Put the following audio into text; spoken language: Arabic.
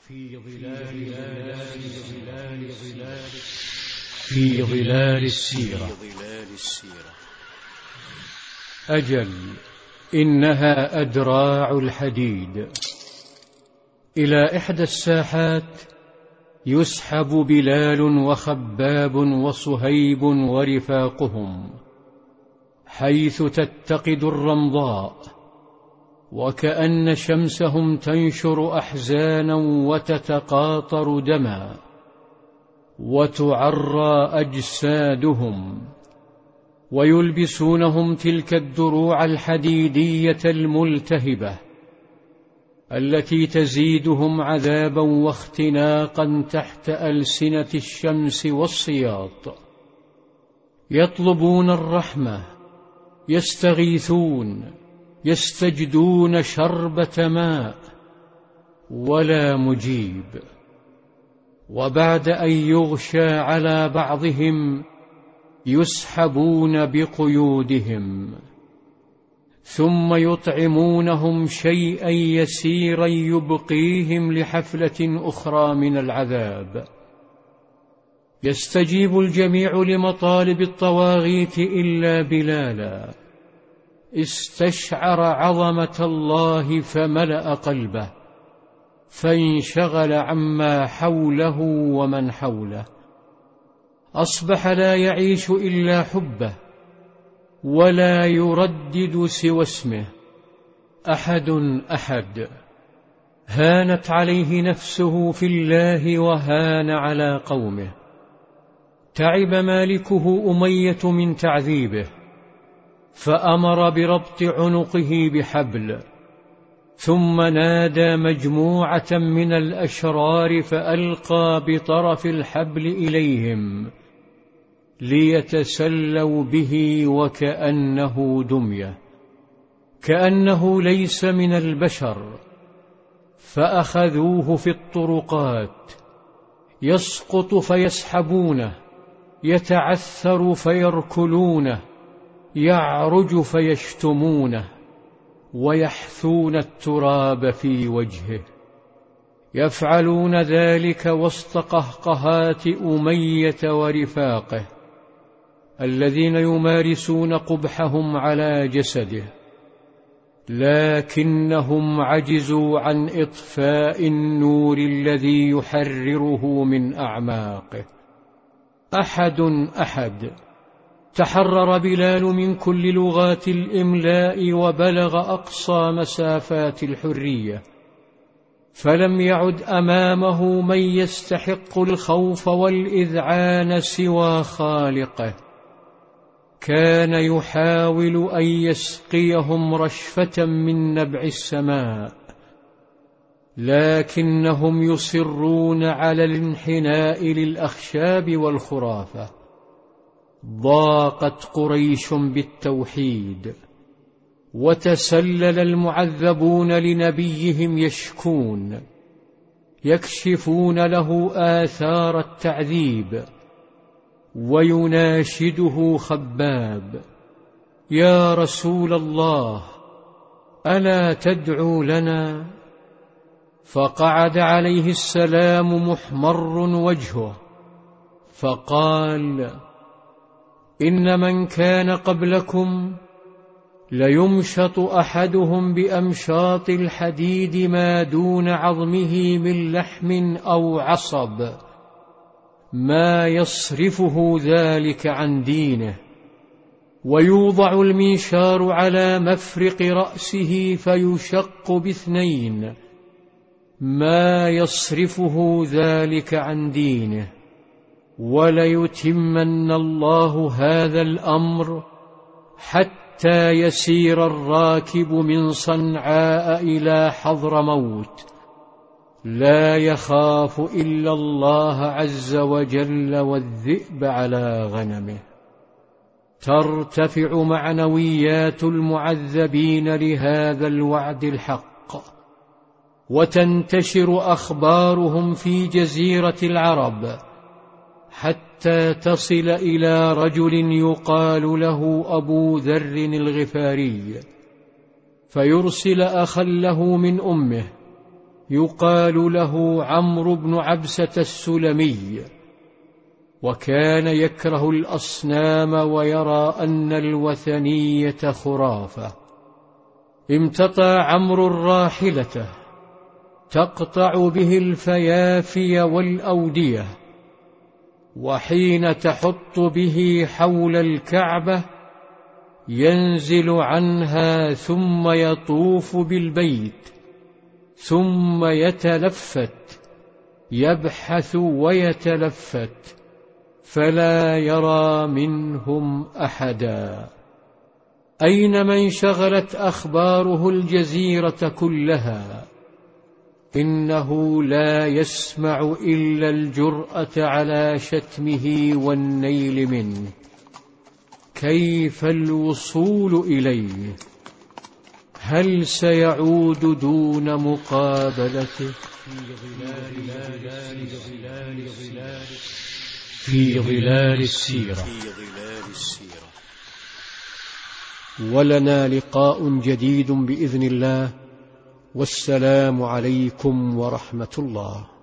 في ظلال السيرة. أجل إنها أدراع الحديد. إلى إحدى الساحات يسحب بلال وخباب وصهيب ورفاقهم، حيث تتقد الرمضاء، وكأن شمسهم تنشر أحزانا وتتقاطر دما، وتعرى أجسادهم، ويلبسونهم تلك الدروع الحديدية الملتهبة التي تزيدهم عذابا واختناقا تحت ألسنة الشمس والصياط. يطلبون الرحمة، يستغيثون، يستجدون شربة ماء، ولا مجيب. وبعد أن يغشى على بعضهم يسحبون بقيودهم، ثم يطعمونهم شيئا يسيرا يبقيهم لحفلة أخرى من العذاب. يستجيب الجميع لمطالب الطواغيت إلا بلالا، استشعر عظمة الله فملأ قلبه، فانشغل عما حوله ومن حوله. أصبح لا يعيش إلا حبه، ولا يردد سوى اسمه أحد أحد. هانت عليه نفسه في الله وهان على قومه. تعب مالكه أمية من تعذيبه، فأمر بربط عنقه بحبل، ثم نادى مجموعة من الأشرار فألقى بطرف الحبل إليهم ليتسلوا به، وكأنه دمية، كأنه ليس من البشر. فأخذوه في الطرقات، يسقط فيسحبونه، يتعثر فيركلونه، يعرج فيشتمونه، ويحثون التراب في وجهه. يفعلون ذلك وسط قهقهات أمية ورفاقه الذين يمارسون قبحهم على جسده، لكنهم عجزوا عن إطفاء النور الذي يحرره من أعماقه. أحد أحد. تحرر بلال من كل لغات الإملاء وبلغ أقصى مسافات الحرية، فلم يعد أمامه من يستحق الخوف والإذعان سوى خالقه. كان يحاول أن يسقيهم رشفة من نبع السماء، لكنهم يصرون على الانحناء للأخشاب والخرافة. ضاقت قريش بالتوحيد، وتسلل المعذبون لنبيهم يشكون، يكشفون له آثار التعذيب. ويناشده خباب: يا رسول الله، ألا تدعو لنا؟ فقعد عليه السلام محمر وجهه، فقال: إن من كان قبلكم ليمشط أحدهم بأمشاط الحديد ما دون عظمه من لحم أو عصب، ما يصرفه ذلك عن دينه. ويوضع المنشار على مفرق رأسه فيشق باثنين، ما يصرفه ذلك عن دينه. وليتمن الله هذا الأمر حتى يسير الراكب من صنعاء إلى حضرموت، لا يخاف إلا الله عز وجل والذئب على غنمه. ترتفع معنويات المعذبين لهذا الوعد الحق، وتنتشر أخبارهم في جزيرة العرب، حتى تصل إلى رجل يقال له أبو ذر الغفاري، فيرسل أخا له من أمه يقال له عمرو بن عبسة السلمي، وكان يكره الأصنام ويرى أن الوثنية خرافة. امتطى عمرو راحلته تقطع به الفيافي والأودية، وحين تحط به حول الكعبة ينزل عنها ثم يطوف بالبيت، ثم يتلفت، يبحث ويتلفت، فلا يرى منهم أحدا. أين من شغلت أخباره الجزيرة كلها؟ إنه لا يسمع إلا الجرأة على شتمه والنيل منه. كيف الوصول إليه؟ هل سيعود دون مقابلته؟ في ظلال السيرة. ولنا لقاء جديد بإذن الله، والسلام عليكم ورحمة الله.